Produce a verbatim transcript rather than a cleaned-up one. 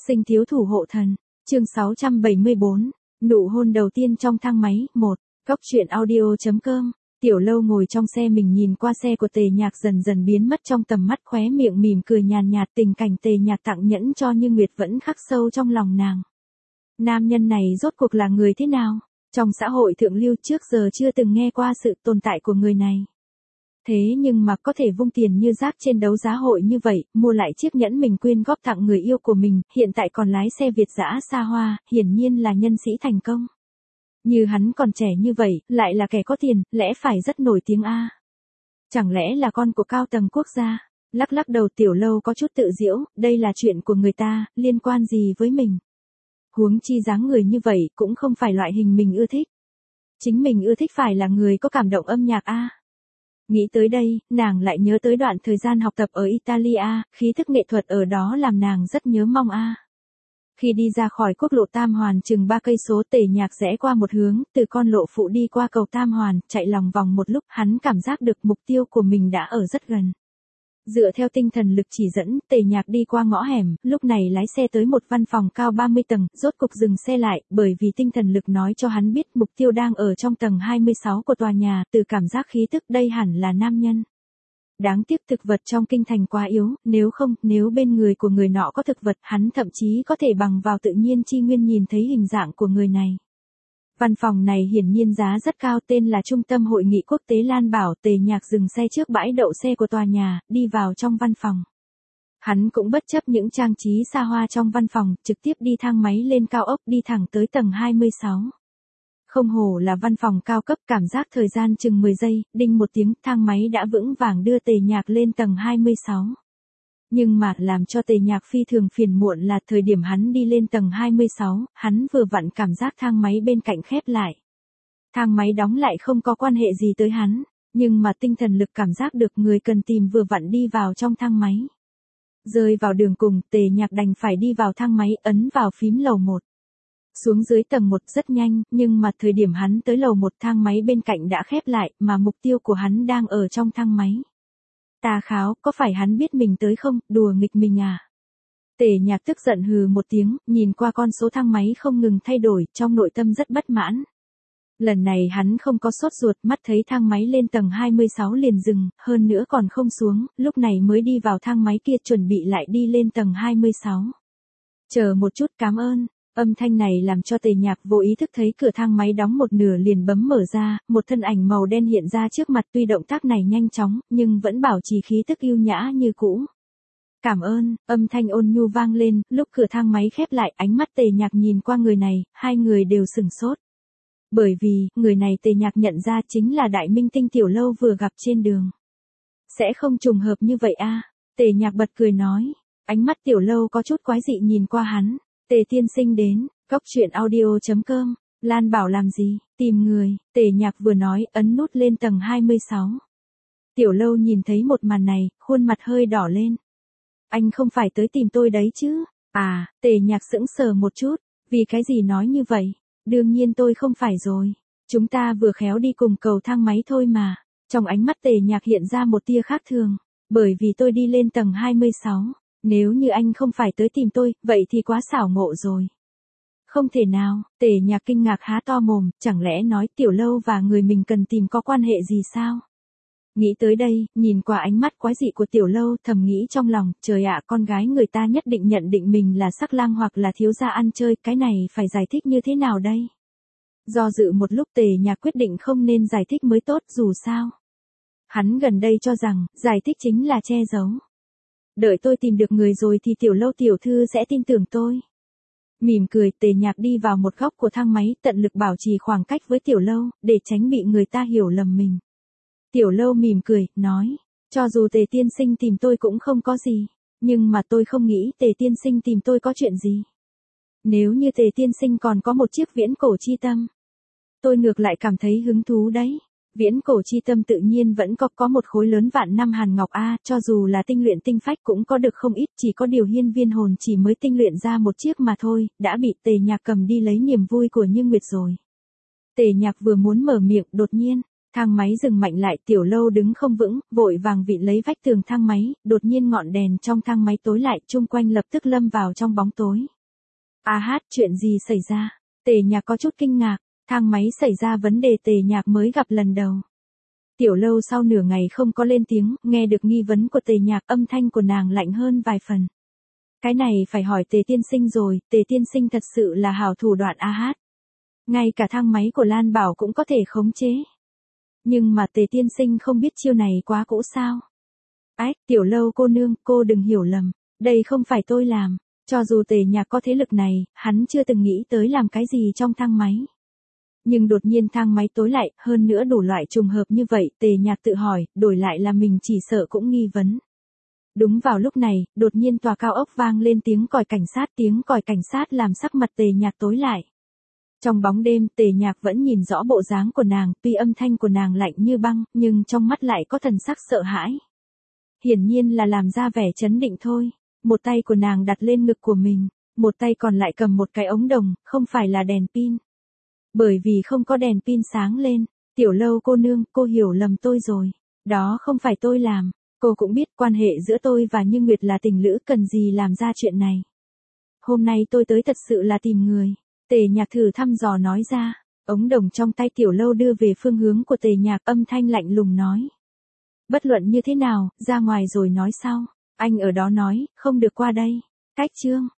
Sinh thiếu thủ hộ thần, chương sáu trăm bảy mươi bốn, nụ hôn đầu tiên trong thang máy, một, Cóc truyện audio.com. Tiểu Lâu ngồi trong xe mình nhìn qua xe của Tề Nhạc dần dần biến mất trong tầm mắt, khóe miệng mỉm cười nhàn nhạt, tình cảnh Tề Nhạc tặng nhẫn cho Như Nguyệt vẫn khắc sâu trong lòng nàng. Nam nhân này rốt cuộc là người thế nào? Trong xã hội thượng lưu trước giờ chưa từng nghe qua sự tồn tại của người này. Thế nhưng mà có thể vung tiền như rác trên đấu giá hội như vậy, mua lại chiếc nhẫn mình quyên góp tặng người yêu của mình, hiện tại còn lái xe Việt dã xa hoa, hiển nhiên là nhân sĩ thành công. Như hắn còn trẻ như vậy, lại là kẻ có tiền, lẽ phải rất nổi tiếng a. Chẳng lẽ là con của cao tầng quốc gia? Lắc lắc đầu Tiểu Lâu có chút tự giễu, đây là chuyện của người ta, liên quan gì với mình? Huống chi dáng người như vậy cũng không phải loại hình mình ưa thích. Chính mình ưa thích phải là người có cảm động âm nhạc a. Nghĩ tới đây, nàng lại nhớ tới đoạn thời gian học tập ở Italia, khí thức nghệ thuật ở đó làm nàng rất nhớ mong a. Khi đi ra khỏi quốc lộ Tam Hoàn chừng ba cây số, Tề Nhạc rẽ qua một hướng, từ con lộ phụ đi qua cầu Tam Hoàn, chạy lòng vòng một lúc, hắn cảm giác được mục tiêu của mình đã ở rất gần. Dựa theo tinh thần lực chỉ dẫn, Tề Nhạc đi qua ngõ hẻm, lúc này lái xe tới một văn phòng cao ba mươi tầng, rốt cục dừng xe lại, bởi vì tinh thần lực nói cho hắn biết mục tiêu đang ở trong tầng hai mươi sáu của tòa nhà, từ cảm giác khí tức đây hẳn là nam nhân. Đáng tiếc thực vật trong kinh thành quá yếu, nếu không, nếu bên người của người nọ có thực vật, hắn thậm chí có thể bằng vào tự nhiên chi nguyên nhìn thấy hình dạng của người này. Văn phòng này hiển nhiên giá rất cao, tên là Trung tâm Hội nghị Quốc tế Lan Bảo. Tề Nhạc dừng xe trước bãi đậu xe của tòa nhà, đi vào trong văn phòng. Hắn cũng bất chấp những trang trí xa hoa trong văn phòng, trực tiếp đi thang máy lên cao ốc, đi thẳng tới tầng hai mươi sáu. Không hổ là văn phòng cao cấp, cảm giác thời gian chừng mười giây, đinh một tiếng, thang máy đã vững vàng đưa Tề Nhạc lên tầng hai mươi sáu. Nhưng mà làm cho Tề Nhạc phi thường phiền muộn là thời điểm hắn đi lên tầng hai mươi sáu, hắn vừa vặn cảm giác thang máy bên cạnh khép lại. Thang máy đóng lại không có quan hệ gì tới hắn, nhưng mà tinh thần lực cảm giác được người cần tìm vừa vặn đi vào trong thang máy. Rơi vào đường cùng, Tề Nhạc đành phải đi vào thang máy, ấn vào phím lầu một. Xuống dưới tầng một rất nhanh, nhưng mà thời điểm hắn tới lầu một, thang máy bên cạnh đã khép lại, mà mục tiêu của hắn đang ở trong thang máy. Tà kháo, có phải hắn biết mình tới không, đùa nghịch mình à? Tề Nhạc tức giận hừ một tiếng, nhìn qua con số thang máy không ngừng thay đổi, trong nội tâm rất bất mãn. Lần này hắn không có sốt ruột, mắt thấy thang máy lên tầng hai mươi sáu liền dừng, hơn nữa còn không xuống, lúc này mới đi vào thang máy kia chuẩn bị lại đi lên tầng hai mươi sáu. Chờ một chút, cảm ơn. Âm thanh này làm cho Tề Nhạc vô ý thức thấy cửa thang máy đóng một nửa liền bấm mở ra, một thân ảnh màu đen hiện ra trước mặt, tuy động tác này nhanh chóng, nhưng vẫn bảo trì khí tức yêu nhã như cũ. Cảm ơn, âm thanh ôn nhu vang lên, lúc cửa thang máy khép lại, ánh mắt Tề Nhạc nhìn qua người này, hai người đều sửng sốt. Bởi vì, người này Tề Nhạc nhận ra chính là đại minh tinh Tiểu Lâu vừa gặp trên đường. Sẽ không trùng hợp như vậy a? Tề Nhạc bật cười nói, ánh mắt Tiểu Lâu có chút quái dị nhìn qua hắn. Tề tiên sinh đến, Cóc truyện audio.com, Lan Bảo làm gì, tìm người, Tề Nhạc vừa nói, ấn nút lên tầng hai mươi sáu. Tiểu Lâu nhìn thấy một màn này, khuôn mặt hơi đỏ lên. Anh không phải tới tìm tôi đấy chứ? À, Tề Nhạc sững sờ một chút, vì cái gì nói như vậy? Đương nhiên tôi không phải rồi, chúng ta vừa khéo đi cùng cầu thang máy thôi mà. Trong ánh mắt Tề Nhạc hiện ra một tia khác thường, bởi vì tôi đi lên tầng hai mươi sáu. Nếu như anh không phải tới tìm tôi, vậy thì quá xảo ngộ rồi. Không thể nào, Tề Nhạc kinh ngạc há to mồm, chẳng lẽ nói Tiểu Lâu và người mình cần tìm có quan hệ gì sao? Nghĩ tới đây, nhìn qua ánh mắt quái dị của Tiểu Lâu, thầm nghĩ trong lòng, trời ạ, con gái người ta nhất định nhận định mình là sắc lang hoặc là thiếu gia ăn chơi, cái này phải giải thích như thế nào đây? Do dự một lúc Tề Nhạc quyết định không nên giải thích mới tốt, dù sao. Hắn gần đây cho rằng, giải thích chính là che giấu. Đợi tôi tìm được người rồi thì Tiểu Lâu tiểu thư sẽ tin tưởng tôi. Mỉm cười, Tề Nhạc đi vào một góc của thang máy, tận lực bảo trì khoảng cách với Tiểu Lâu, để tránh bị người ta hiểu lầm mình. Tiểu Lâu mỉm cười, nói, cho dù Tề tiên sinh tìm tôi cũng không có gì, nhưng mà tôi không nghĩ Tề tiên sinh tìm tôi có chuyện gì. Nếu như Tề tiên sinh còn có một chiếc viễn cổ chi tâm, tôi ngược lại cảm thấy hứng thú đấy. Viễn cổ chi tâm tự nhiên vẫn có có một khối lớn vạn năm hàn ngọc a, cho dù là tinh luyện tinh phách cũng có được không ít, chỉ có điều hiên viên hồn chỉ mới tinh luyện ra một chiếc mà thôi, đã bị Tề Nhạc cầm đi lấy niềm vui của Như Nguyệt rồi. Tề Nhạc vừa muốn mở miệng, đột nhiên, thang máy dừng mạnh lại, Tiểu Lâu đứng không vững, vội vàng vịn lấy vách tường thang máy, đột nhiên ngọn đèn trong thang máy tối lại, chung quanh lập tức lâm vào trong bóng tối. A hát, chuyện gì xảy ra? Tề Nhạc có chút kinh ngạc, thang máy xảy ra vấn đề Tề Nhạc mới gặp lần đầu. Tiểu Lâu sau nửa ngày không có lên tiếng, nghe được nghi vấn của Tề Nhạc, âm thanh của nàng lạnh hơn vài phần. Cái này phải hỏi Tề tiên sinh rồi, Tề tiên sinh thật sự là hảo thủ đoạn A hát. Ngay cả thang máy của Lan Bảo cũng có thể khống chế. Nhưng mà Tề tiên sinh không biết chiêu này quá cũ sao? Ách, Tiểu Lâu cô nương, cô đừng hiểu lầm, đây không phải tôi làm. Cho dù Tề Nhạc có thế lực này, hắn chưa từng nghĩ tới làm cái gì trong thang máy. Nhưng đột nhiên thang máy tối lại, hơn nữa đủ loại trùng hợp như vậy, Tề Nhạc tự hỏi, đổi lại là mình chỉ sợ cũng nghi vấn. Đúng vào lúc này, đột nhiên tòa cao ốc vang lên tiếng còi cảnh sát, tiếng còi cảnh sát làm sắc mặt Tề Nhạc tối lại. Trong bóng đêm, Tề Nhạc vẫn nhìn rõ bộ dáng của nàng, tuy âm thanh của nàng lạnh như băng, nhưng trong mắt lại có thần sắc sợ hãi. Hiển nhiên là làm ra vẻ trấn định thôi. Một tay của nàng đặt lên ngực của mình, một tay còn lại cầm một cái ống đồng, không phải là đèn pin. Bởi vì không có đèn pin sáng lên, Tiểu Lâu cô nương, cô hiểu lầm tôi rồi. Đó không phải tôi làm, cô cũng biết quan hệ giữa tôi và Như Nguyệt là tình lữ, cần gì làm ra chuyện này. Hôm nay tôi tới thật sự là tìm người. Tề Nhạc thử thăm dò nói ra, ống đồng trong tay Tiểu Lâu đưa về phương hướng của Tề Nhạc, âm thanh lạnh lùng nói. Bất luận như thế nào, ra ngoài rồi nói sau. Anh ở đó nói, không được qua đây. Cách chương.